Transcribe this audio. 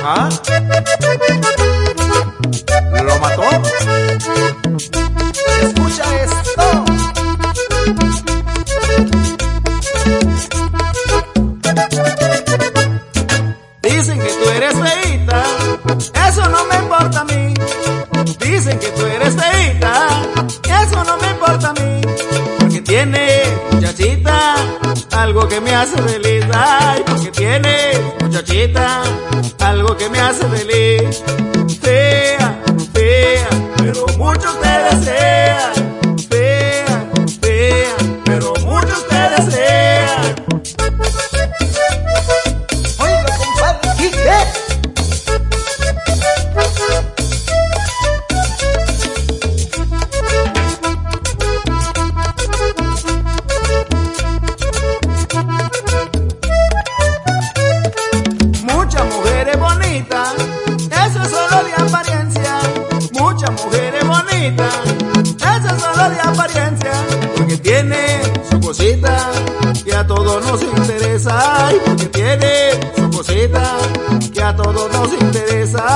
Ajá. Lo mató. Escucha esto. Dicen que tú eres feíta, eso no me importa a mí. Dicen que tú eres feíta, eso no me importa a mí. Porque tiene, muchachita, algo que me hace feliz. Ay, porque tiene, muchachita, algo que me hace feliz. Fea, fea, pero muchos te desean. Fea, fea, pero muchos te desean. Oiga, compadre, ¿qué? Muchas mujeres bonitas, eso es solo de apariencia. Muchas mujeres bonitas, eso es solo de apariencia. Porque tiene su cosita que a todos nos interesa. Ay, porque tiene su cosita que a todos nos interesa.